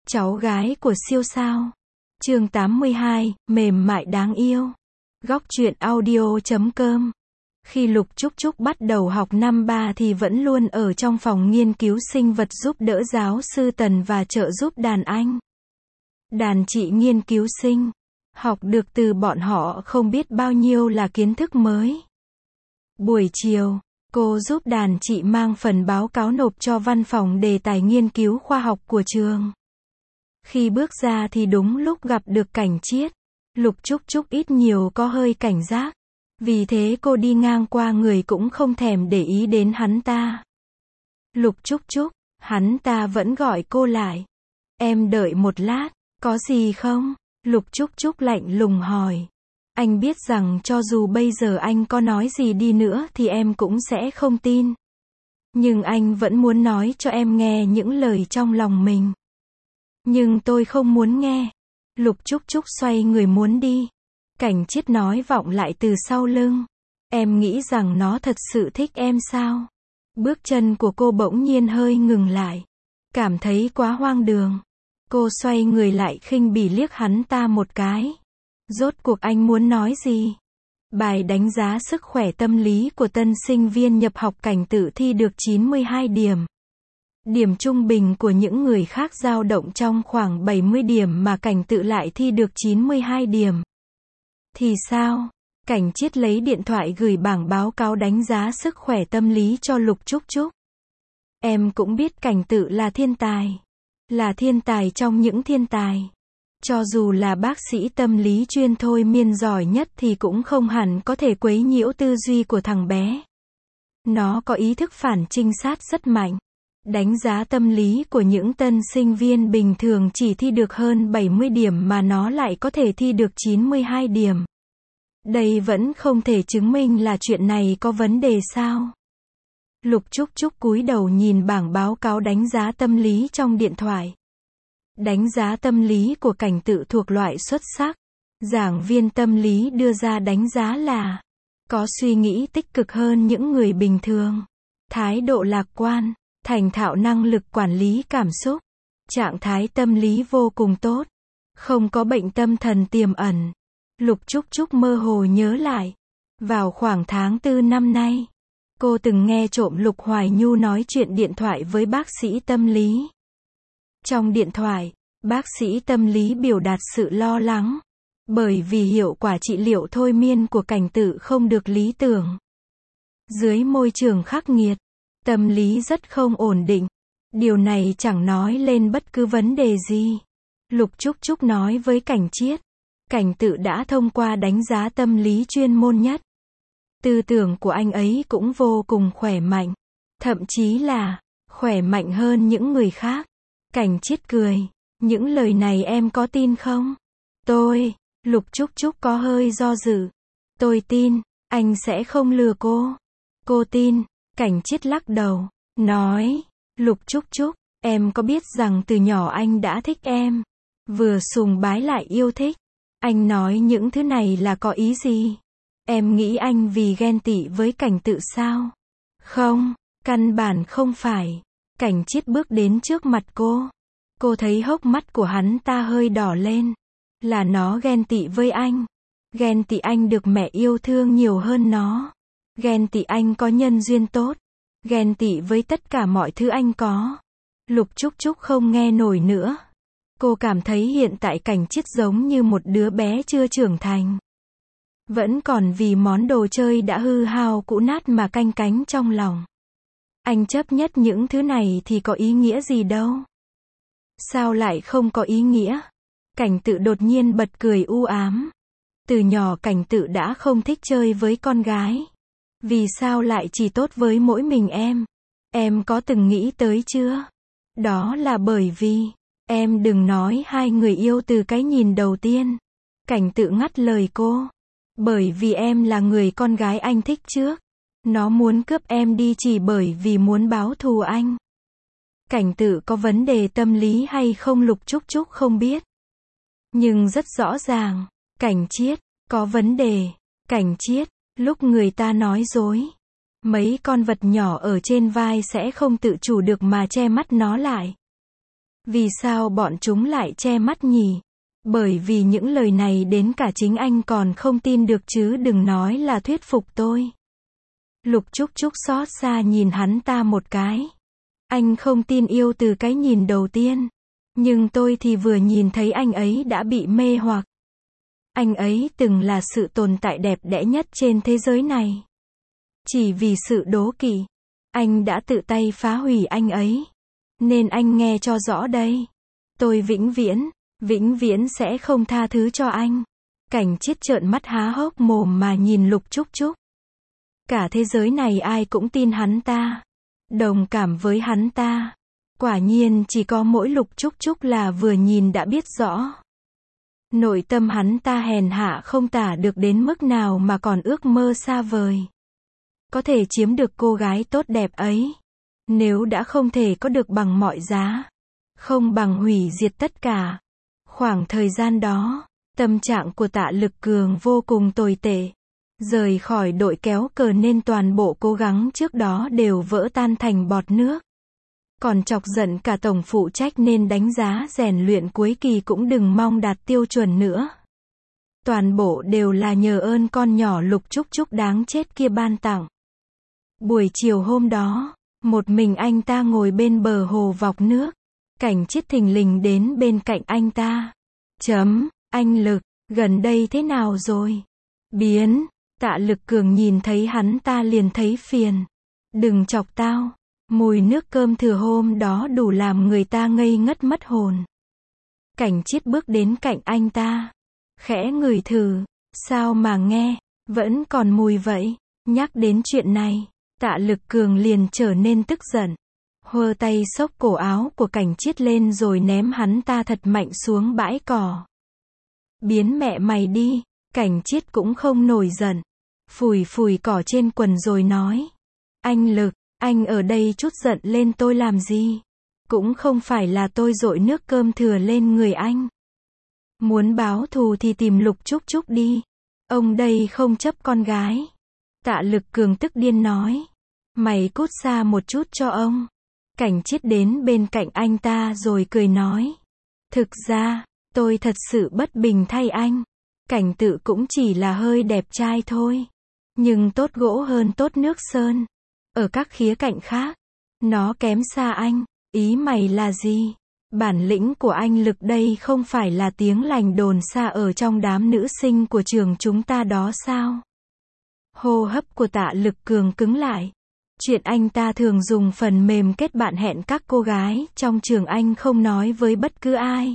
Cháu gái của siêu sao. Chương 82, mềm mại đáng yêu. Góc truyện audio.com. Khi Lục Trúc Trúc bắt đầu học năm 3 thì vẫn luôn ở trong phòng nghiên cứu sinh vật giúp đỡ giáo sư Tần và trợ giúp đàn anh. Đàn chị nghiên cứu sinh. Học được từ bọn họ không biết bao nhiêu là kiến thức mới. Buổi chiều, cô giúp đàn chị mang phần báo cáo nộp cho văn phòng đề tài nghiên cứu khoa học của trường. Khi bước ra thì đúng lúc gặp được Cảnh Chiết. Lục Trúc Trúc ít nhiều có hơi cảnh giác. Vì thế cô đi ngang qua người cũng không thèm để ý đến hắn ta. Lục Trúc Trúc, hắn ta vẫn gọi cô lại. Em đợi một lát, có gì không? Lục Trúc Trúc lạnh lùng hỏi. Anh biết rằng cho dù bây giờ anh có nói gì đi nữa thì em cũng sẽ không tin. Nhưng anh vẫn muốn nói cho em nghe những lời trong lòng mình. Nhưng tôi không muốn nghe. Lục Trúc Trúc xoay người muốn đi. Cảnh Chiết nói vọng lại từ sau lưng. Em nghĩ rằng nó thật sự thích em sao? Bước chân của cô bỗng nhiên hơi ngừng lại. Cảm thấy quá hoang đường. Cô xoay người lại khinh bỉ liếc hắn ta một cái. Rốt cuộc anh muốn nói gì? Bài đánh giá sức khỏe tâm lý của tân sinh viên nhập học Cảnh tự thi được 92 điểm. Điểm trung bình của những người khác dao động trong khoảng 70 điểm mà Cảnh tự lại thi được 92 điểm. Thì sao? Cảnh Chiết lấy điện thoại gửi bảng báo cáo đánh giá sức khỏe tâm lý cho Lục Trúc Trúc. Em cũng biết Cảnh tự là thiên tài. Là thiên tài trong những thiên tài. Cho dù là bác sĩ tâm lý chuyên thôi miên giỏi nhất thì cũng không hẳn có thể quấy nhiễu tư duy của thằng bé. Nó có ý thức phản trinh sát rất mạnh. Đánh giá tâm lý của những tân sinh viên bình thường chỉ thi được hơn 70 điểm mà nó lại có thể thi được 92 điểm. Đây vẫn không thể chứng minh là chuyện này có vấn đề sao? Lục Trúc Trúc cúi đầu nhìn bảng báo cáo đánh giá tâm lý trong điện thoại. Đánh giá tâm lý của Cảnh tự thuộc loại xuất sắc. Giảng viên tâm lý đưa ra đánh giá là có suy nghĩ tích cực hơn những người bình thường, thái độ lạc quan, thành thạo năng lực quản lý cảm xúc, trạng thái tâm lý vô cùng tốt, không có bệnh tâm thần tiềm ẩn. Lục Trúc Trúc mơ hồ nhớ lại. Vào khoảng tháng 4 năm nay, cô từng nghe trộm Lục Hoài Nhu nói chuyện điện thoại với bác sĩ tâm lý. Trong điện thoại, bác sĩ tâm lý biểu đạt sự lo lắng. Bởi vì hiệu quả trị liệu thôi miên của Cảnh tự không được lý tưởng. Dưới môi trường khắc nghiệt, tâm lý rất không ổn định. Điều này chẳng nói lên bất cứ vấn đề gì. Lục Trúc Trúc nói với Cảnh Chiết. Cảnh tự đã thông qua đánh giá tâm lý chuyên môn nhất. Tư tưởng của anh ấy cũng vô cùng khỏe mạnh. Thậm chí là khỏe mạnh hơn những người khác. Cảnh Chiết cười. Những lời này em có tin không? Lục Trúc Trúc có hơi do dự. Tôi tin, anh sẽ không lừa cô. Cô tin. Cảnh Chiết lắc đầu, nói. Lục Trúc Trúc, em có biết rằng từ nhỏ anh đã thích em. Vừa sùng bái lại yêu thích. Anh nói những thứ này là có ý gì? Em nghĩ anh vì ghen tị với Cảnh tự sao? Không, căn bản không phải. Cảnh Chiết bước đến trước mặt cô. Cô thấy hốc mắt của hắn ta hơi đỏ lên. Là nó ghen tị với anh. Ghen tị anh được mẹ yêu thương nhiều hơn nó. Ghen tị anh có nhân duyên tốt. Ghen tị với tất cả mọi thứ anh có. Lục Trúc Trúc không nghe nổi nữa. Cô cảm thấy hiện tại Cảnh Chiết giống như một đứa bé chưa trưởng thành. Vẫn còn vì món đồ chơi đã hư hao cũ nát mà canh cánh trong lòng. Anh chấp nhất những thứ này thì có ý nghĩa gì đâu. Sao lại không có ý nghĩa? Cảnh tự đột nhiên bật cười u ám. Từ nhỏ Cảnh tự đã không thích chơi với con gái. Vì sao lại chỉ tốt với mỗi mình em? Em có từng nghĩ tới chưa? Đó là bởi vì em đừng nói hai người yêu từ cái nhìn đầu tiên. Cảnh tự ngắt lời cô. Bởi vì em là người con gái anh thích trước. Nó muốn cướp em đi chỉ bởi vì muốn báo thù anh. Cảnh tự có vấn đề tâm lý hay không Lục Trúc Trúc không biết. Nhưng rất rõ ràng, Cảnh Chiết có vấn đề. Cảnh Chiết, lúc người ta nói dối, mấy con vật nhỏ ở trên vai sẽ không tự chủ được mà che mắt nó lại. Vì sao bọn chúng lại che mắt nhỉ? Bởi vì những lời này đến cả chính anh còn không tin được chứ đừng nói là thuyết phục tôi. Lục Trúc Trúc xót xa nhìn hắn ta một cái. Anh không tin yêu từ cái nhìn đầu tiên. Nhưng tôi thì vừa nhìn thấy anh ấy đã bị mê hoặc. Anh ấy từng là sự tồn tại đẹp đẽ nhất trên thế giới này. Chỉ vì sự đố kỵ, anh đã tự tay phá hủy anh ấy. Nên anh nghe cho rõ đây. Tôi vĩnh viễn sẽ không tha thứ cho anh. Cảnh Chiết trợn mắt há hốc mồm mà nhìn Lục Trúc Trúc. Cả thế giới này ai cũng tin hắn ta. Đồng cảm với hắn ta. Quả nhiên chỉ có mỗi Lục Trúc Trúc là vừa nhìn đã biết rõ. Nội tâm hắn ta hèn hạ không tả được đến mức nào mà còn ước mơ xa vời. Có thể chiếm được cô gái tốt đẹp ấy. Nếu đã không thể có được bằng mọi giá. Không bằng hủy diệt tất cả. Khoảng thời gian đó, tâm trạng của Tạ Lực Cường vô cùng tồi tệ. Rời khỏi đội kéo cờ nên toàn bộ cố gắng trước đó đều vỡ tan thành bọt nước. Còn chọc giận cả tổng phụ trách nên đánh giá rèn luyện cuối kỳ cũng đừng mong đạt tiêu chuẩn nữa. Toàn bộ đều là nhờ ơn con nhỏ Lục Trúc Trúc đáng chết kia ban tặng. Buổi chiều hôm đó, một mình anh ta ngồi bên bờ hồ vọc nước. Cảnh Chiết thình lình đến bên cạnh anh ta. Anh Lực, gần đây thế nào rồi? Biến. Tạ Lực Cường nhìn thấy hắn ta liền thấy phiền. Đừng chọc tao. Mùi nước cơm thừa hôm đó đủ làm người ta ngây ngất mất hồn. Cảnh Chiết bước đến cạnh anh ta. Khẽ ngửi thử. Sao mà nghe, vẫn còn mùi vậy? Nhắc đến chuyện này, Tạ Lực Cường liền trở nên tức giận. Hơ tay xốc cổ áo của Cảnh Chiết lên rồi ném hắn ta thật mạnh xuống bãi cỏ. Biến mẹ mày đi. Cảnh Chiết cũng không nổi giận. Phủi phủi cỏ trên quần rồi nói. Anh Lực, anh ở đây chút giận lên tôi làm gì? Cũng không phải là tôi dội nước cơm thừa lên người anh. Muốn báo thù thì tìm Lục Trúc Trúc đi. Ông đây không chấp con gái. Tạ Lực Cường tức điên nói. Mày cút xa một chút cho ông. Cảnh Chiết đến bên cạnh anh ta rồi cười nói. Thực ra, tôi thật sự bất bình thay anh. Cảnh Tự cũng chỉ là hơi đẹp trai thôi. Nhưng tốt gỗ hơn tốt nước sơn. Ở các khía cạnh khác, nó kém xa anh. Ý mày là gì? Bản lĩnh của anh Lực đây không phải là tiếng lành đồn xa ở trong đám nữ sinh của trường chúng ta đó sao? Hô hấp của Tạ Lực Cường cứng lại. Chuyện anh ta thường dùng phần mềm kết bạn hẹn các cô gái trong trường anh không nói với bất cứ ai.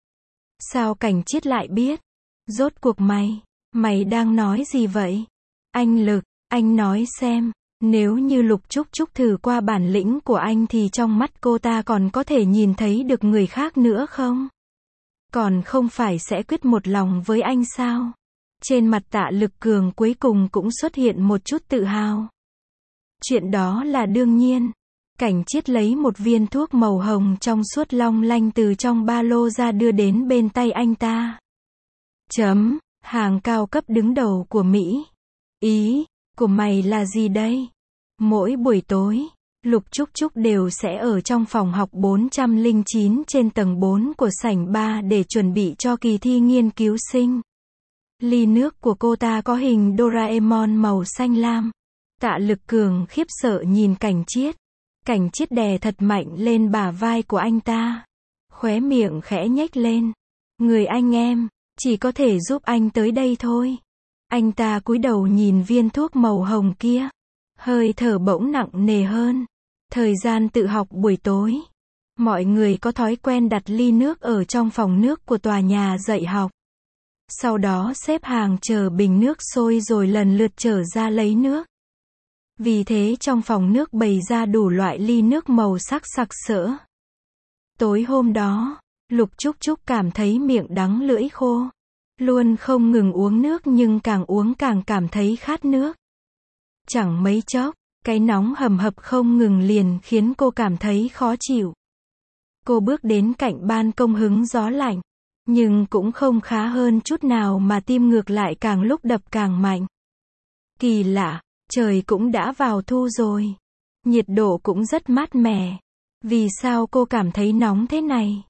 Sao Cảnh Chiết lại biết? Rốt cuộc mày đang nói gì vậy? Anh Lực, anh nói xem, nếu như Lục Trúc Trúc thử qua bản lĩnh của anh thì trong mắt cô ta còn có thể nhìn thấy được người khác nữa không? Còn không phải sẽ quyết một lòng với anh sao? Trên mặt Tạ Lực Cường cuối cùng cũng xuất hiện một chút tự hào. Chuyện đó là đương nhiên. Cảnh Chiết lấy một viên thuốc màu hồng trong suốt long lanh từ trong ba lô ra đưa đến bên tay anh ta. Hàng cao cấp đứng đầu của Mỹ. Ý của mày là gì đây? Mỗi buổi tối, Lục Trúc Trúc đều sẽ ở trong phòng học 409 trên tầng 4 của sảnh 3 để chuẩn bị cho kỳ thi nghiên cứu sinh. Ly nước của cô ta có hình Doraemon màu xanh lam. Tạ Lực Cường khiếp sợ nhìn Cảnh Chiết. Cảnh Chiết đè thật mạnh lên bả vai của anh ta. Khóe miệng khẽ nhếch lên. Người anh em, chỉ có thể giúp anh tới đây thôi. Anh ta cúi đầu nhìn viên thuốc màu hồng kia. Hơi thở bỗng nặng nề hơn. Thời gian tự học buổi tối. Mọi người có thói quen đặt ly nước ở trong phòng nước của tòa nhà dạy học. Sau đó xếp hàng chờ bình nước sôi rồi lần lượt trở ra lấy nước. Vì thế trong phòng nước bày ra đủ loại ly nước màu sắc sặc sỡ. Tối hôm đó, Lục Trúc Trúc cảm thấy miệng đắng lưỡi khô. Luôn không ngừng uống nước nhưng càng uống càng cảm thấy khát nước. Chẳng mấy chốc, cái nóng hầm hập không ngừng liền khiến cô cảm thấy khó chịu. Cô bước đến cạnh ban công hứng gió lạnh. Nhưng cũng không khá hơn chút nào mà tim ngược lại càng lúc đập càng mạnh. Kỳ lạ, trời cũng đã vào thu rồi. Nhiệt độ cũng rất mát mẻ. Vì sao cô cảm thấy nóng thế này?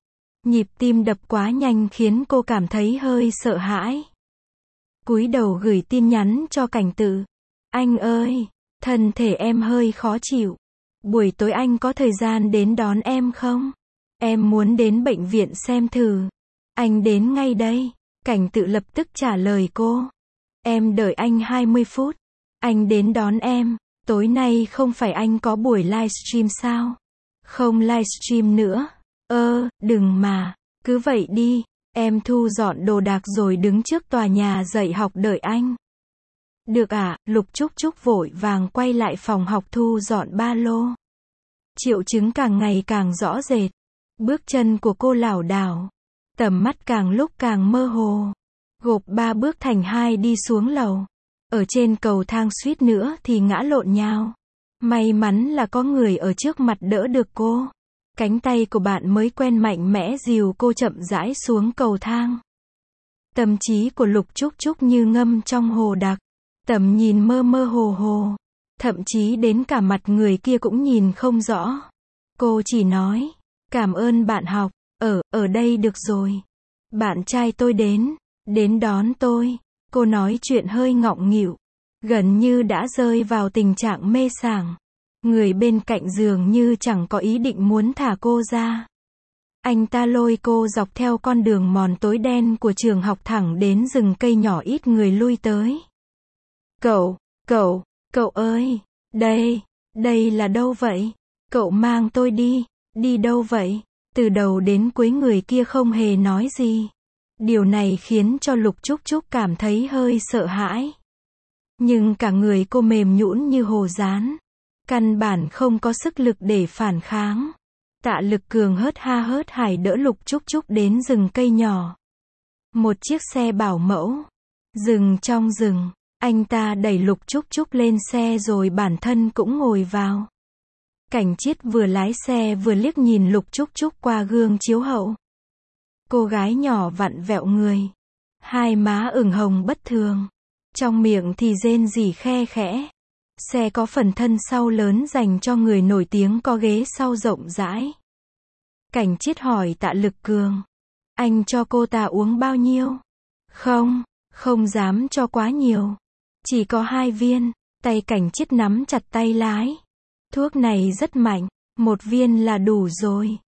Nhịp tim đập quá nhanh khiến cô cảm thấy hơi sợ hãi. Cúi đầu gửi tin nhắn cho Cảnh Tự. Anh ơi, thân thể em hơi khó chịu. Buổi tối anh có thời gian đến đón em không? Em muốn đến bệnh viện xem thử. Anh đến ngay đây. Cảnh Tự lập tức trả lời cô. Em đợi anh 20 phút. Anh đến đón em. Tối nay không phải anh có buổi livestream sao? Không livestream nữa. Đừng mà. Cứ vậy đi. Em thu dọn đồ đạc rồi đứng trước tòa nhà dạy học đợi anh. Được ạ, Lục Trúc Trúc vội vàng quay lại phòng học thu dọn ba lô. Triệu chứng càng ngày càng rõ rệt. Bước chân của cô lảo đảo. Tầm mắt càng lúc càng mơ hồ. Gộp 3 bước thành 2 đi xuống lầu. Ở trên cầu thang suýt nữa thì ngã lộn nhào. May mắn là có người ở trước mặt đỡ được cô. Cánh tay của bạn mới quen mạnh mẽ dìu cô chậm rãi xuống cầu thang. Tâm trí của Lục Trúc Trúc như ngâm trong hồ đặc. Tầm nhìn mơ mơ hồ hồ. Thậm chí đến cả mặt người kia cũng nhìn không rõ. Cô chỉ nói, cảm ơn bạn học, ở đây được rồi. Bạn trai tôi đến đón tôi. Cô nói chuyện hơi ngọng nghịu, gần như đã rơi vào tình trạng mê sảng. Người bên cạnh dường như chẳng có ý định muốn thả cô ra. Anh ta lôi cô dọc theo con đường mòn tối đen của trường học thẳng đến rừng cây nhỏ ít người lui tới. Cậu ơi, đây là đâu vậy? Cậu mang tôi đi đâu vậy? Từ đầu đến cuối người kia không hề nói gì. Điều này khiến cho Lục Trúc Trúc cảm thấy hơi sợ hãi. Nhưng cả người cô mềm nhũn như hồ dán. Căn bản không có sức lực để phản kháng. Tạ Lực Cường hớt ha hớt hải đỡ Lục Trúc Trúc đến rừng cây nhỏ. Một chiếc xe bảo mẫu. Dừng trong rừng. Anh ta đẩy Lục Trúc Trúc lên xe rồi bản thân cũng ngồi vào. Cảnh Chiết vừa lái xe vừa liếc nhìn Lục Trúc Trúc qua gương chiếu hậu. Cô gái nhỏ vặn vẹo người. Hai má ửng hồng bất thường. Trong miệng thì rên rỉ khe khẽ. Xe có phần thân sau lớn dành cho người nổi tiếng có ghế sau rộng rãi. Cảnh Chiết hỏi Tạ Lực Cường. Anh cho cô ta uống bao nhiêu? Không dám cho quá nhiều. Chỉ có 2 viên. Tay Cảnh Chiết nắm chặt tay lái. Thuốc này rất mạnh. 1 viên là đủ rồi.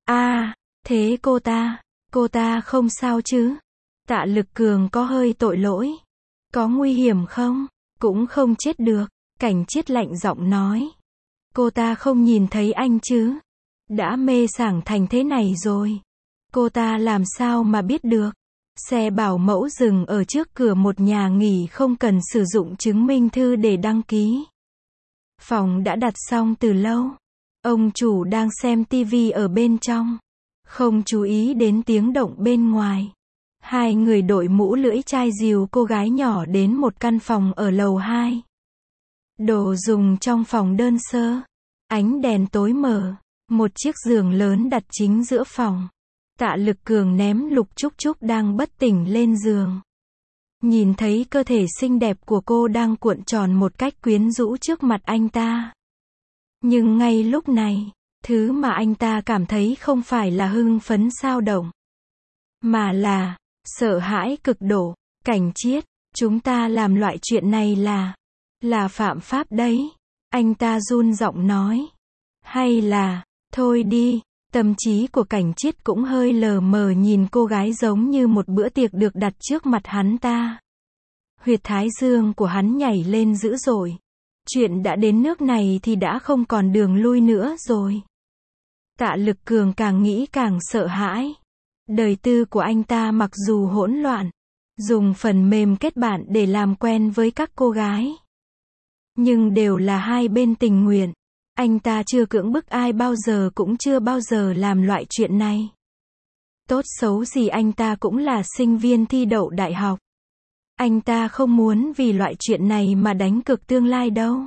Thế cô ta không sao chứ? Tạ Lực Cường có hơi tội lỗi. Có nguy hiểm không? Cũng không chết được. Cảnh Chiết lạnh giọng nói. Cô ta không nhìn thấy anh chứ? Đã mê sảng thành thế này rồi. Cô ta làm sao mà biết được? Xe bảo mẫu dừng ở trước cửa một nhà nghỉ không cần sử dụng chứng minh thư để đăng ký. Phòng đã đặt xong từ lâu. Ông chủ đang xem tivi ở bên trong. Không chú ý đến tiếng động bên ngoài. 2 người đội mũ lưỡi chai dìu cô gái nhỏ đến một căn phòng ở lầu 2. Đồ dùng trong phòng đơn sơ. Ánh đèn tối mờ. Một chiếc giường lớn đặt chính giữa phòng. Tạ Lực Cường ném Lục Trúc Trúc đang bất tỉnh lên giường. Nhìn thấy cơ thể xinh đẹp của cô đang cuộn tròn một cách quyến rũ trước mặt anh ta. Nhưng ngay lúc này, thứ mà anh ta cảm thấy không phải là hưng phấn xao động, mà là sợ hãi cực độ. Cảnh Chiết, chúng ta làm loại chuyện này là phạm pháp đấy. Anh ta run giọng nói. Hay là, thôi đi. Tâm trí của Cảnh Chiết cũng hơi lờ mờ nhìn cô gái giống như một bữa tiệc được đặt trước mặt hắn ta. Huyệt thái dương của hắn nhảy lên dữ dội. Chuyện đã đến nước này thì đã không còn đường lui nữa rồi. Tạ Lực Cường càng nghĩ càng sợ hãi. Đời tư của anh ta mặc dù hỗn loạn, dùng phần mềm kết bạn để làm quen với các cô gái, nhưng đều là hai bên tình nguyện. Anh ta chưa cưỡng bức ai bao giờ, cũng chưa bao giờ làm loại chuyện này. Tốt xấu gì anh ta cũng là sinh viên thi đậu đại học. Anh ta không muốn vì loại chuyện này mà đánh cược tương lai đâu.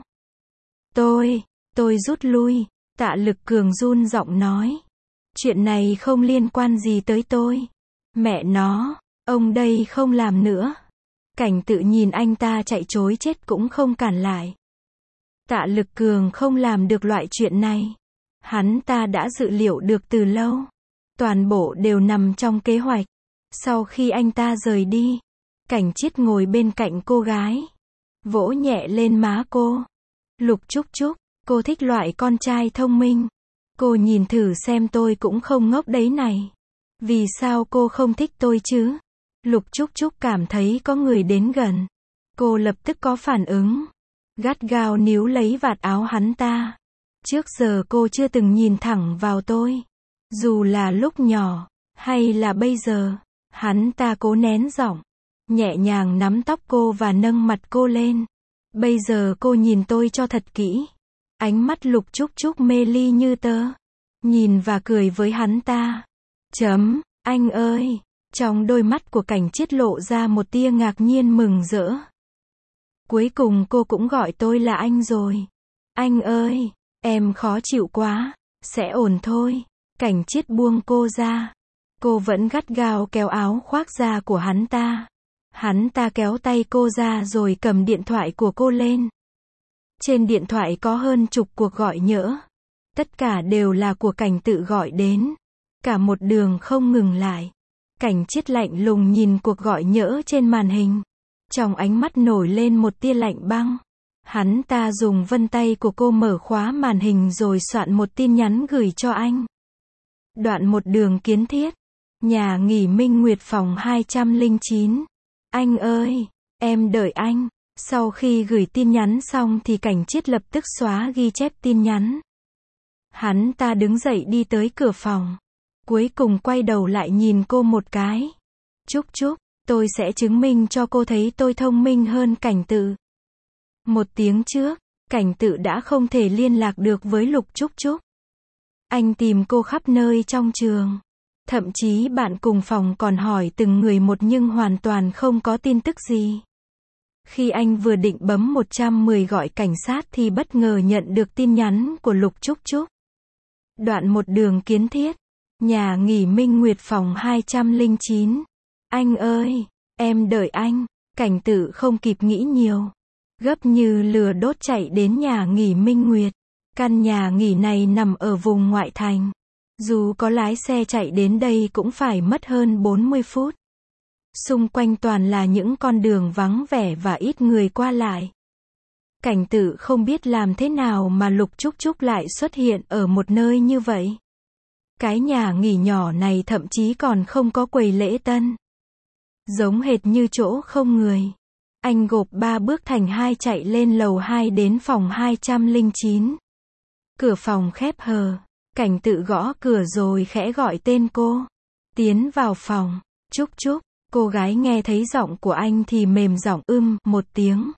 Tôi rút lui. Tạ Lực Cường run giọng nói. Chuyện này không liên quan gì tới tôi. Mẹ nó, ông đây không làm nữa. Cảnh Tự nhìn anh ta chạy trối chết cũng không cản lại. Tạ Lực Cường không làm được loại chuyện này. Hắn ta đã dự liệu được từ lâu. Toàn bộ đều nằm trong kế hoạch. Sau khi anh ta rời đi, Cảnh Chiết ngồi bên cạnh cô gái, vỗ nhẹ lên má cô. Lục Trúc Trúc, cô thích loại con trai thông minh. Cô nhìn thử xem tôi cũng không ngốc đấy này. Vì sao cô không thích tôi chứ? Lục Trúc Trúc cảm thấy có người đến gần. Cô lập tức có phản ứng. Gắt gao níu lấy vạt áo hắn ta. Trước giờ cô chưa từng nhìn thẳng vào tôi. Dù là lúc nhỏ, hay là bây giờ. Hắn ta cố nén giọng, nhẹ nhàng nắm tóc cô và nâng mặt cô lên. Bây giờ cô nhìn tôi cho thật kỹ. Ánh mắt Lục Trúc Trúc mê ly như tơ. Nhìn và cười với hắn ta. Anh ơi. Trong đôi mắt của Cảnh Chiết lộ ra một tia ngạc nhiên mừng rỡ. Cuối cùng cô cũng gọi tôi là anh rồi. Anh ơi, em khó chịu quá. Sẽ ổn thôi. Cảnh Chiết buông cô ra. Cô vẫn gắt gao kéo áo khoác da của hắn ta. Hắn ta kéo tay cô ra rồi cầm điện thoại của cô lên. Trên điện thoại có hơn chục cuộc gọi nhỡ. Tất cả đều là của Cảnh Tự gọi đến. Cả một đường không ngừng lại. Cảnh Chiết lạnh lùng nhìn cuộc gọi nhỡ trên màn hình. Trong ánh mắt nổi lên một tia lạnh băng. Hắn ta dùng vân tay của cô mở khóa màn hình rồi soạn một tin nhắn gửi cho anh. Đoạn một đường kiến thiết. Nhà nghỉ Minh Nguyệt phòng 209. Anh ơi, em đợi anh. Sau khi gửi tin nhắn xong thì Cảnh Chiết lập tức xóa ghi chép tin nhắn. Hắn ta đứng dậy đi tới cửa phòng. Cuối cùng quay đầu lại nhìn cô một cái. Trúc Trúc, tôi sẽ chứng minh cho cô thấy tôi thông minh hơn Cảnh Tự. Một tiếng trước, Cảnh Tự đã không thể liên lạc được với Lục Trúc Trúc. Anh tìm cô khắp nơi trong trường. Thậm chí bạn cùng phòng còn hỏi từng người một nhưng hoàn toàn không có tin tức gì. Khi anh vừa định bấm 110 gọi cảnh sát thì bất ngờ nhận được tin nhắn của Lục Trúc Trúc. Đoạn một đường kiến thiết. Nhà nghỉ Minh Nguyệt phòng 209. Anh ơi, em đợi anh. Cảnh Tự không kịp nghĩ nhiều. Gấp như lửa đốt chạy đến nhà nghỉ Minh Nguyệt. Căn nhà nghỉ này nằm ở vùng ngoại thành. Dù có lái xe chạy đến đây cũng phải mất hơn 40 phút. Xung quanh toàn là những con đường vắng vẻ và ít người qua lại. Cảnh Tự không biết làm thế nào mà Lục Trúc Trúc lại xuất hiện ở một nơi như vậy. Cái nhà nghỉ nhỏ này thậm chí còn không có quầy lễ tân. Giống hệt như chỗ không người. Anh gộp 3 bước thành 2 chạy lên lầu 2 đến phòng 209. Cửa phòng khép hờ. Cảnh Tự gõ cửa rồi khẽ gọi tên cô. Tiến vào phòng. Trúc Trúc. Cô gái nghe thấy giọng của anh thì mềm giọng một tiếng.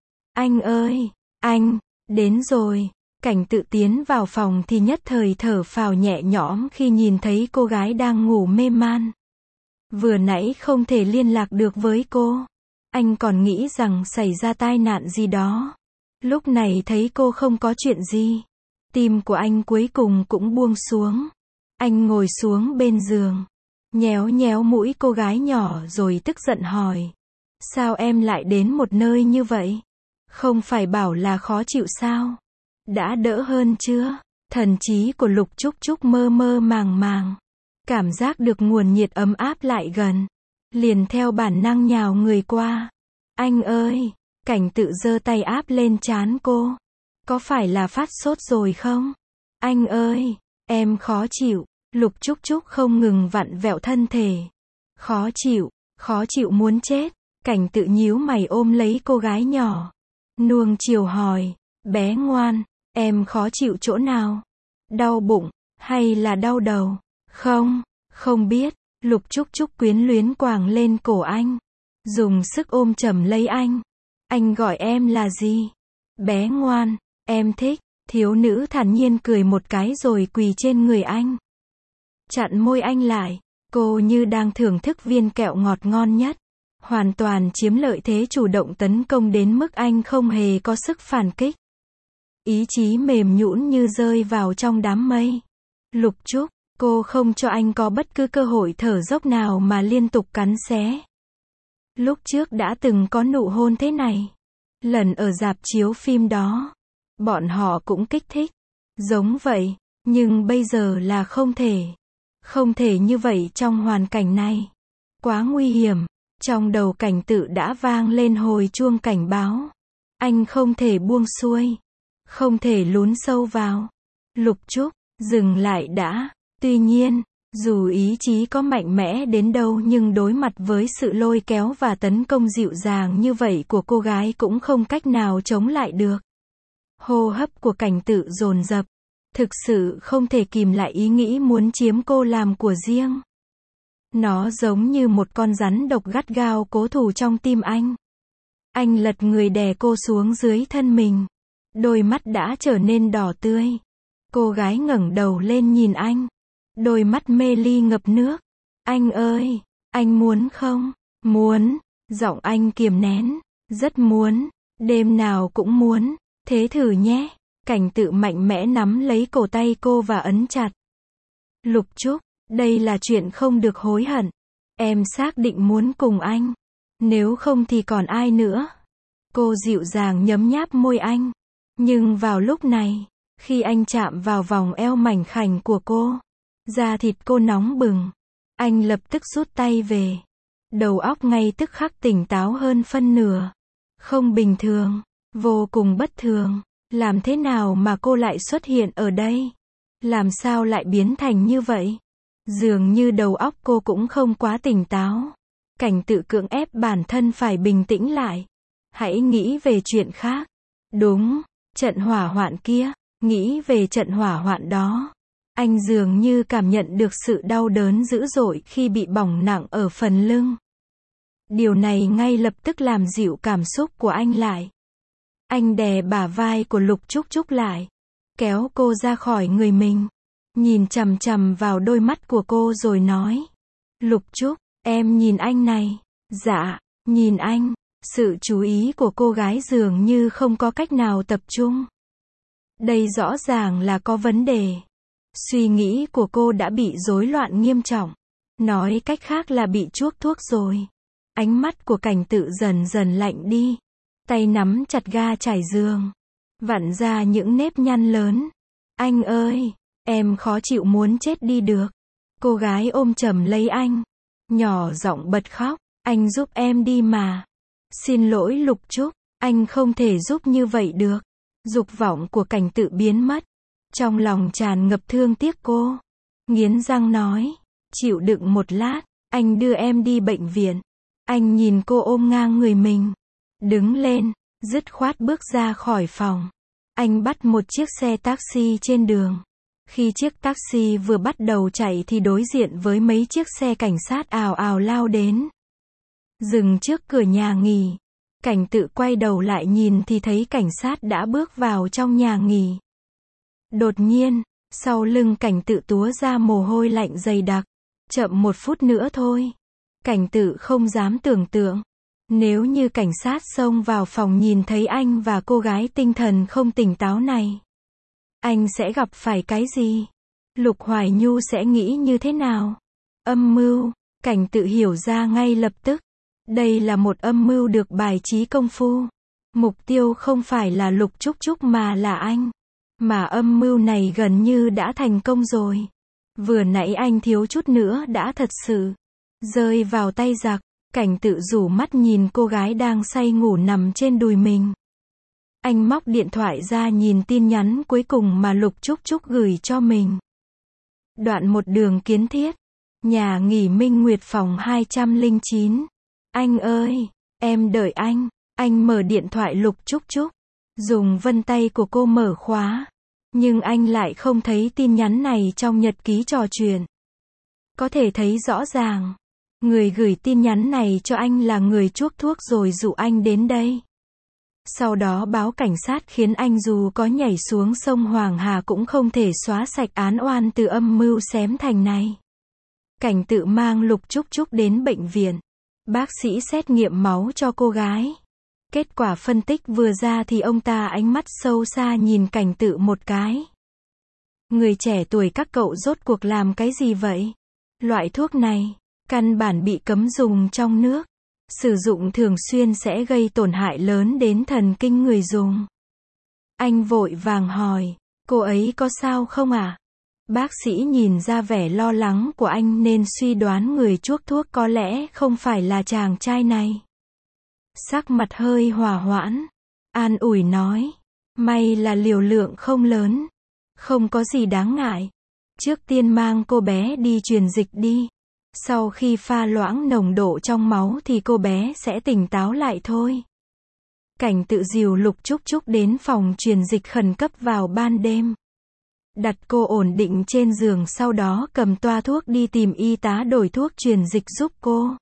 Anh ơi, anh, đến rồi. Cảnh Tự tiến vào phòng thì nhất thời thở phào nhẹ nhõm khi nhìn thấy cô gái đang ngủ mê man. Vừa nãy không thể liên lạc được với cô. Anh còn nghĩ rằng xảy ra tai nạn gì đó. Lúc này thấy cô không có chuyện gì. Tim của anh cuối cùng cũng buông xuống. Anh ngồi xuống bên giường. Nhéo nhéo mũi cô gái nhỏ rồi tức giận hỏi. Sao em lại đến một nơi như vậy? Không phải bảo là khó chịu sao? Đã đỡ hơn chưa? Thần trí của Lục Trúc Trúc mơ mơ màng màng. Cảm giác được nguồn nhiệt ấm áp lại gần. Liền theo bản năng nhào người qua. Anh ơi! Cảnh Tự giơ tay áp lên trán cô. Có phải là phát sốt rồi không? Anh ơi! Em khó chịu. Lục Trúc Trúc không ngừng vặn vẹo thân thể. Khó chịu muốn chết. Cảnh Tự nhíu mày ôm lấy cô gái nhỏ. Nuông chiều hỏi. Bé ngoan, em khó chịu chỗ nào? Đau bụng, hay là đau đầu? Không biết. Lục Trúc Trúc quyến luyến quàng lên cổ anh. Dùng sức ôm chầm lấy anh. Anh gọi em là gì? Bé ngoan, em thích. Thiếu nữ thản nhiên cười một cái rồi quỳ trên người anh. Chặn môi anh lại. Cô như đang thưởng thức viên kẹo ngọt ngon nhất. Hoàn toàn chiếm lợi thế chủ động tấn công đến mức anh không hề có sức phản kích. Ý chí mềm nhũn như rơi vào trong đám mây. Lục Trúc, cô không cho anh có bất cứ cơ hội thở dốc nào mà liên tục cắn xé. Lúc trước đã từng có nụ hôn thế này. Lần ở rạp chiếu phim đó. Bọn họ cũng kích thích. Giống vậy, nhưng bây giờ là không thể. Không thể như vậy trong hoàn cảnh này. Quá nguy hiểm. Trong đầu Cảnh Tự đã vang lên hồi chuông cảnh báo. Anh không thể buông xuôi. Không thể lún sâu vào. Lục Trúc, dừng lại đã. Tuy nhiên, dù ý chí có mạnh mẽ đến đâu nhưng đối mặt với sự lôi kéo và tấn công dịu dàng như vậy của cô gái cũng không cách nào chống lại được. Hô hấp của Cảnh Tự dồn dập. Thực sự không thể kìm lại ý nghĩ muốn chiếm cô làm của riêng. Nó giống như một con rắn độc gắt gao cố thủ trong tim anh. Anh lật người đè cô xuống dưới thân mình. Đôi mắt đã trở nên đỏ tươi. Cô gái ngẩng đầu lên nhìn anh. Đôi mắt mê ly ngập nước. Anh ơi, anh muốn không? Muốn. Giọng anh kiềm nén. Rất muốn. Đêm nào cũng muốn. Thế thử nhé. Cảnh Tự mạnh mẽ nắm lấy cổ tay cô và ấn chặt. Lục Trúc, đây là chuyện không được hối hận. Em xác định muốn cùng anh. Nếu không thì còn ai nữa. Cô dịu dàng nhấm nháp môi anh. Nhưng vào lúc này, khi anh chạm vào vòng eo mảnh khảnh của cô, da thịt cô nóng bừng. Anh lập tức rút tay về. Đầu óc ngay tức khắc tỉnh táo hơn phân nửa. Không bình thường. Vô cùng bất thường. Làm thế nào mà cô lại xuất hiện ở đây? Làm sao lại biến thành như vậy? Dường như đầu óc cô cũng không quá tỉnh táo. Cảnh Tự cưỡng ép bản thân phải bình tĩnh lại. Hãy nghĩ về chuyện khác. Đúng, trận hỏa hoạn kia. Nghĩ về trận hỏa hoạn đó. Anh dường như cảm nhận được sự đau đớn dữ dội khi bị bỏng nặng ở phần lưng. Điều này ngay lập tức làm dịu cảm xúc của anh lại. Anh đè bả vai của Lục Trúc Trúc lại. Kéo cô ra khỏi người mình. Nhìn chằm chằm vào đôi mắt của cô rồi nói. Lục Trúc, em nhìn anh này. Dạ, nhìn anh. Sự chú ý của cô gái dường như không có cách nào tập trung. Đây rõ ràng là có vấn đề. Suy nghĩ của cô đã bị rối loạn nghiêm trọng. Nói cách khác là bị chuốc thuốc rồi. Ánh mắt của Cảnh Tự dần dần lạnh đi. Tay nắm chặt ga trải giường. Vặn ra những nếp nhăn lớn. Anh ơi, em khó chịu muốn chết đi được. Cô gái ôm chầm lấy anh. Nhỏ giọng bật khóc. Anh giúp em đi mà. Xin lỗi Lục Trúc, anh không thể giúp như vậy được. Dục vọng của Cảnh Tự biến mất. Trong lòng tràn ngập thương tiếc cô. Nghiến răng nói. Chịu đựng một lát, anh đưa em đi bệnh viện. Anh nhìn cô ôm ngang người mình. Đứng lên, dứt khoát bước ra khỏi phòng. Anh bắt một chiếc xe taxi trên đường. Khi chiếc taxi vừa bắt đầu chạy thì đối diện với mấy chiếc xe cảnh sát ào ào lao đến. Dừng trước cửa nhà nghỉ. Cảnh Tự quay đầu lại nhìn thì thấy cảnh sát đã bước vào trong nhà nghỉ. Đột nhiên, sau lưng Cảnh Tự túa ra mồ hôi lạnh dày đặc. Chậm một phút nữa thôi. Cảnh Tự không dám tưởng tượng. Nếu như cảnh sát xông vào phòng nhìn thấy anh và cô gái tinh thần không tỉnh táo này, anh sẽ gặp phải cái gì? Lục Hoài Nhu sẽ nghĩ như thế nào? Âm mưu. Cảnh Tự hiểu ra ngay lập tức. Đây là một âm mưu được bài trí công phu. Mục tiêu không phải là Lục Trúc Trúc mà là anh. Mà âm mưu này gần như đã thành công rồi. Vừa nãy anh thiếu chút nữa đã thật sự rơi vào tay giặc. Cảnh Tự rủ mắt nhìn cô gái đang say ngủ nằm trên đùi mình. Anh móc điện thoại ra nhìn tin nhắn cuối cùng mà Lục Trúc Trúc gửi cho mình. Đoạn một đường Kiến Thiết. Nhà nghỉ Minh Nguyệt phòng 209. Anh ơi, em đợi anh. Anh mở điện thoại Lục Trúc Trúc. Dùng vân tay của cô mở khóa. Nhưng anh lại không thấy tin nhắn này trong nhật ký trò chuyện. Có thể thấy rõ ràng. Người gửi tin nhắn này cho anh là người chuốc thuốc rồi dụ anh đến đây. Sau đó báo cảnh sát khiến anh dù có nhảy xuống sông Hoàng Hà cũng không thể xóa sạch án oan từ âm mưu xém thành này. Cảnh Tự mang Lục Trúc Trúc đến bệnh viện. Bác sĩ xét nghiệm máu cho cô gái. Kết quả phân tích vừa ra thì ông ta ánh mắt sâu xa nhìn Cảnh Tự một cái. Người trẻ tuổi các cậu rốt cuộc làm cái gì vậy? Loại thuốc này căn bản bị cấm dùng trong nước. Sử dụng thường xuyên sẽ gây tổn hại lớn đến thần kinh người dùng. Anh vội vàng hỏi, cô ấy có sao không ạ? Bác sĩ nhìn ra vẻ lo lắng của anh nên suy đoán người chuốc thuốc có lẽ không phải là chàng trai này. Sắc mặt hơi hòa hoãn, an ủi nói, may là liều lượng không lớn, không có gì đáng ngại. Trước tiên mang cô bé đi truyền dịch đi. Sau khi pha loãng nồng độ trong máu thì cô bé sẽ tỉnh táo lại thôi. Cảnh Tự dìu Lục Trúc Trúc đến phòng truyền dịch khẩn cấp vào ban đêm. Đặt cô ổn định trên giường, sau đó cầm toa thuốc đi tìm y tá đổi thuốc truyền dịch giúp cô.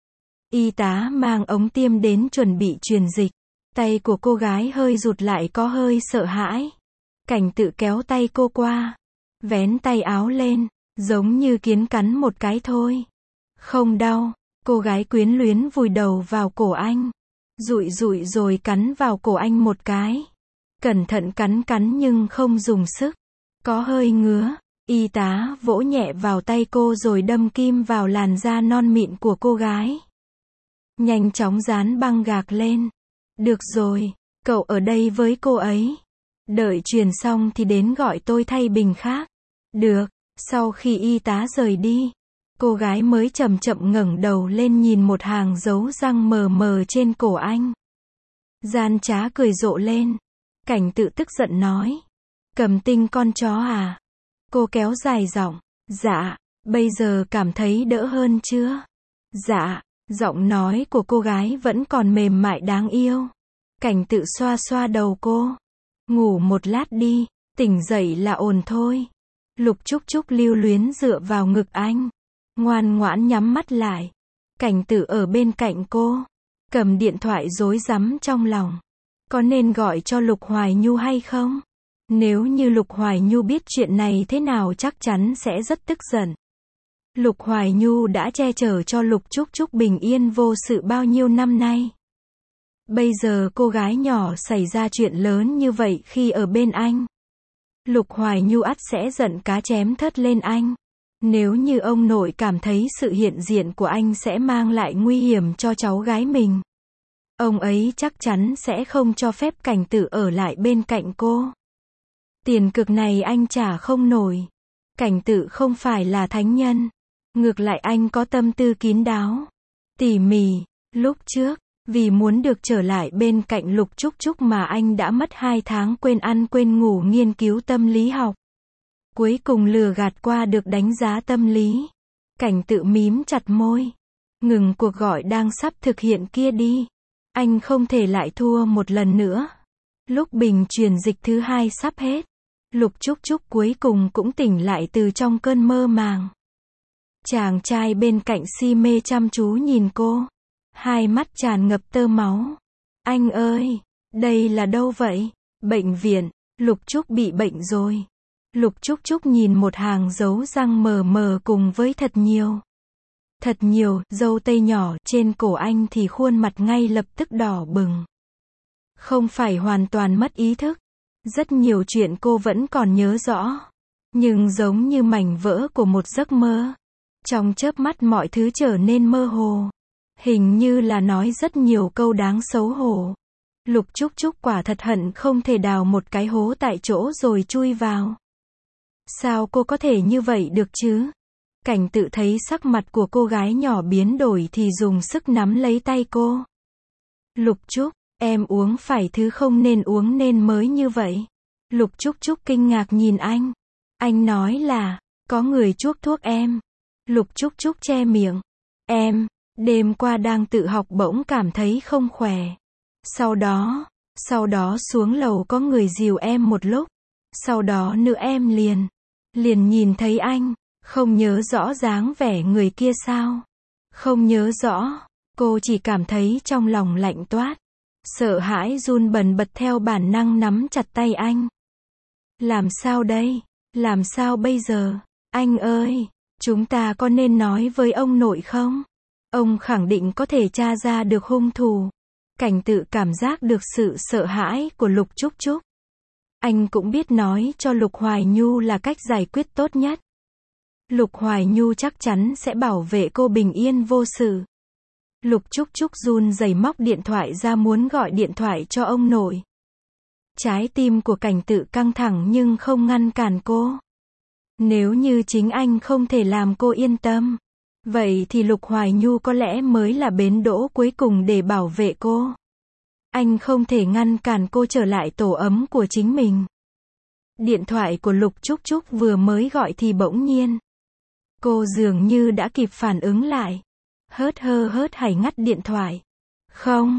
Y tá mang ống tiêm đến chuẩn bị truyền dịch. Tay của cô gái hơi rụt lại, có hơi sợ hãi. Cảnh Tự kéo tay cô qua, vén tay áo lên, giống như kiến cắn một cái thôi. Không đau. Cô gái quyến luyến vùi đầu vào cổ anh, dụi dụi rồi cắn vào cổ anh một cái. Cẩn thận cắn nhưng không dùng sức. Có hơi ngứa. Y tá vỗ nhẹ vào tay cô rồi đâm kim vào làn da non mịn của cô gái. Nhanh chóng dán băng gạc lên. Được rồi, cậu ở đây với cô ấy. Đợi truyền xong thì đến gọi tôi thay bình khác. Được. Sau khi y tá rời đi, cô gái mới chậm chậm ngẩng đầu lên nhìn một hàng dấu răng mờ mờ trên cổ anh. Gian trá cười rộ lên. Cảnh Tự tức giận nói, Cầm Tinh con chó à? Cô kéo dài giọng, dạ, bây giờ cảm thấy đỡ hơn chưa? Dạ. Giọng nói của cô gái vẫn còn mềm mại đáng yêu. Cảnh Tự xoa xoa đầu cô. Ngủ một lát đi, tỉnh dậy là ổn thôi. Lục Trúc Trúc lưu luyến dựa vào ngực anh, ngoan ngoãn nhắm mắt lại. Cảnh Tự ở bên cạnh cô, cầm điện thoại rối rắm trong lòng. Có nên gọi cho Lục Hoài Nhu hay không? Nếu như Lục Hoài Nhu biết chuyện này thế nào chắc chắn sẽ rất tức giận. Lục Hoài Nhu đã che chở cho Lục Trúc Trúc bình yên vô sự bao nhiêu năm nay. Bây giờ cô gái nhỏ xảy ra chuyện lớn như vậy khi ở bên anh. Lục Hoài Nhu ắt sẽ giận cá chém thớt lên anh. Nếu như ông nội cảm thấy sự hiện diện của anh sẽ mang lại nguy hiểm cho cháu gái mình, ông ấy chắc chắn sẽ không cho phép Cảnh Tự ở lại bên cạnh cô. Tiền cược này anh trả không nổi. Cảnh Tự không phải là thánh nhân. Ngược lại anh có tâm tư kín đáo, tỉ mỉ. Lúc trước, vì muốn được trở lại bên cạnh Lục Trúc Trúc mà anh đã mất 2 tháng quên ăn quên ngủ nghiên cứu tâm lý học. Cuối cùng lừa gạt qua được đánh giá tâm lý. Cảnh Tự mím chặt môi. Ngừng cuộc gọi đang sắp thực hiện kia đi. Anh không thể lại thua một lần nữa. Lúc bình truyền dịch thứ 2 sắp hết, Lục Trúc Trúc cuối cùng cũng tỉnh lại từ trong cơn mơ màng. Chàng trai bên cạnh si mê chăm chú nhìn cô, hai mắt tràn ngập tơ máu. Anh ơi, đây là đâu vậy? Bệnh viện. Lục Trúc bị bệnh rồi. Lục Trúc Trúc nhìn một hàng dấu răng mờ mờ cùng với thật nhiều râu tây nhỏ trên cổ anh thì khuôn mặt ngay lập tức đỏ bừng. Không phải hoàn toàn mất ý thức. Rất nhiều chuyện cô vẫn còn nhớ rõ. Nhưng giống như mảnh vỡ của một giấc mơ. Trong chớp mắt mọi thứ trở nên mơ hồ. Hình như là nói rất nhiều câu đáng xấu hổ. Lục Trúc Trúc quả thật hận không thể đào một cái hố tại chỗ rồi chui vào. Sao cô có thể như vậy được chứ? Cảnh Tự thấy sắc mặt của cô gái nhỏ biến đổi thì dùng sức nắm lấy tay cô. Lục Trúc, em uống phải thứ không nên uống nên mới như vậy. Lục Trúc Trúc kinh ngạc nhìn anh. Anh nói là, có người chuốc thuốc em. Lục Trúc Trúc che miệng. Em, đêm qua đang tự học bỗng cảm thấy không khỏe. Sau đó xuống lầu có người dìu em một lúc. Sau đó nữa em liền nhìn thấy anh. Không nhớ rõ dáng vẻ người kia sao? Không nhớ rõ. Cô chỉ cảm thấy trong lòng lạnh toát. Sợ hãi run bần bật theo bản năng nắm chặt tay anh. Làm sao đây? Làm sao bây giờ? Anh ơi, chúng ta có nên nói với ông nội không? Ông khẳng định có thể tra ra được hung thủ. Cảnh Tự cảm giác được sự sợ hãi của Lục Trúc Trúc. Anh cũng biết nói cho Lục Hoài Nhu là cách giải quyết tốt nhất. Lục Hoài Nhu chắc chắn sẽ bảo vệ cô bình yên vô sự. Lục Trúc Trúc run rẩy móc điện thoại ra muốn gọi điện thoại cho ông nội. Trái tim của Cảnh Tự căng thẳng nhưng không ngăn cản cô. Nếu như chính anh không thể làm cô yên tâm, vậy thì Lục Hoài Nhu có lẽ mới là bến đỗ cuối cùng để bảo vệ cô. Anh không thể ngăn cản cô trở lại tổ ấm của chính mình. Điện thoại của Lục Trúc Trúc vừa mới gọi thì bỗng nhiên, cô dường như đã kịp phản ứng lại. Hớt hải ngắt điện thoại. Không,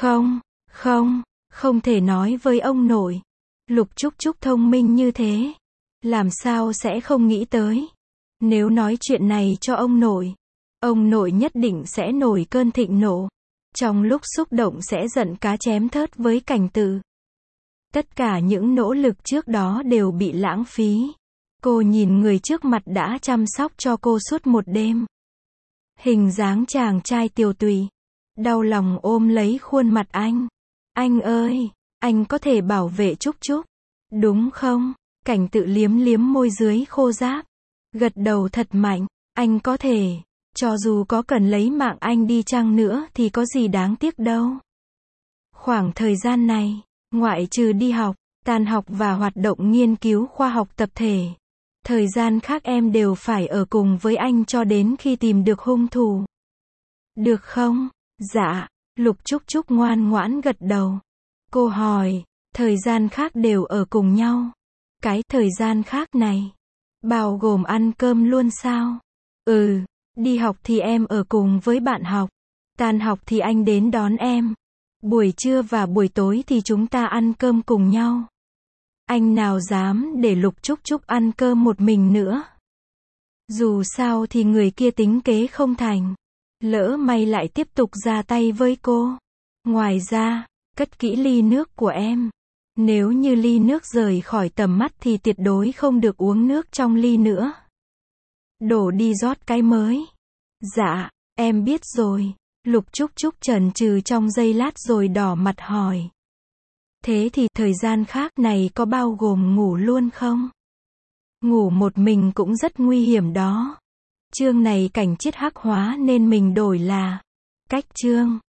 không thể nói với ông nội. Lục Trúc Trúc thông minh như thế, làm sao sẽ không nghĩ tới. Nếu nói chuyện này cho ông nội nhất định sẽ nổi cơn thịnh nộ. Trong lúc xúc động sẽ giận cá chém thớt với Cảnh Tự. Tất cả những nỗ lực trước đó đều bị lãng phí. Cô nhìn người trước mặt đã chăm sóc cho cô suốt một đêm. Hình dáng chàng trai tiều tụy. Đau lòng ôm lấy khuôn mặt anh. Anh ơi, anh có thể bảo vệ Trúc Trúc, đúng không? Cảnh Tự liếm liếm môi dưới khô ráp. Gật đầu thật mạnh. Anh có thể. Cho dù có cần lấy mạng anh đi chăng nữa thì có gì đáng tiếc đâu. Khoảng thời gian này, ngoại trừ đi học, tan học và hoạt động nghiên cứu khoa học tập thể, thời gian khác em đều phải ở cùng với anh cho đến khi tìm được hung thủ. Được không? Dạ. Lục Trúc Trúc ngoan ngoãn gật đầu. Cô hỏi, thời gian khác đều ở cùng nhau. Cái thời gian khác này, bao gồm ăn cơm luôn sao? Ừ. Đi học thì em ở cùng với bạn học. Tan học thì anh đến đón em. Buổi trưa và buổi tối thì chúng ta ăn cơm cùng nhau. Anh nào dám để Lục Trúc Trúc ăn cơm một mình nữa. Dù sao thì người kia tính kế không thành. Lỡ may lại tiếp tục ra tay với cô. Ngoài ra, cất kỹ ly nước của em. Nếu như ly nước rời khỏi tầm mắt thì tuyệt đối không được uống nước trong ly nữa. Đổ đi rót cái mới. Dạ, em biết rồi. Lục Trúc Trúc chần chừ trong giây lát rồi đỏ mặt hỏi. Thế thì thời gian khác này có bao gồm ngủ luôn không? Ngủ một mình cũng rất nguy hiểm đó. Chương này Cảnh Chiết hắc hóa nên mình đổi là cách chương.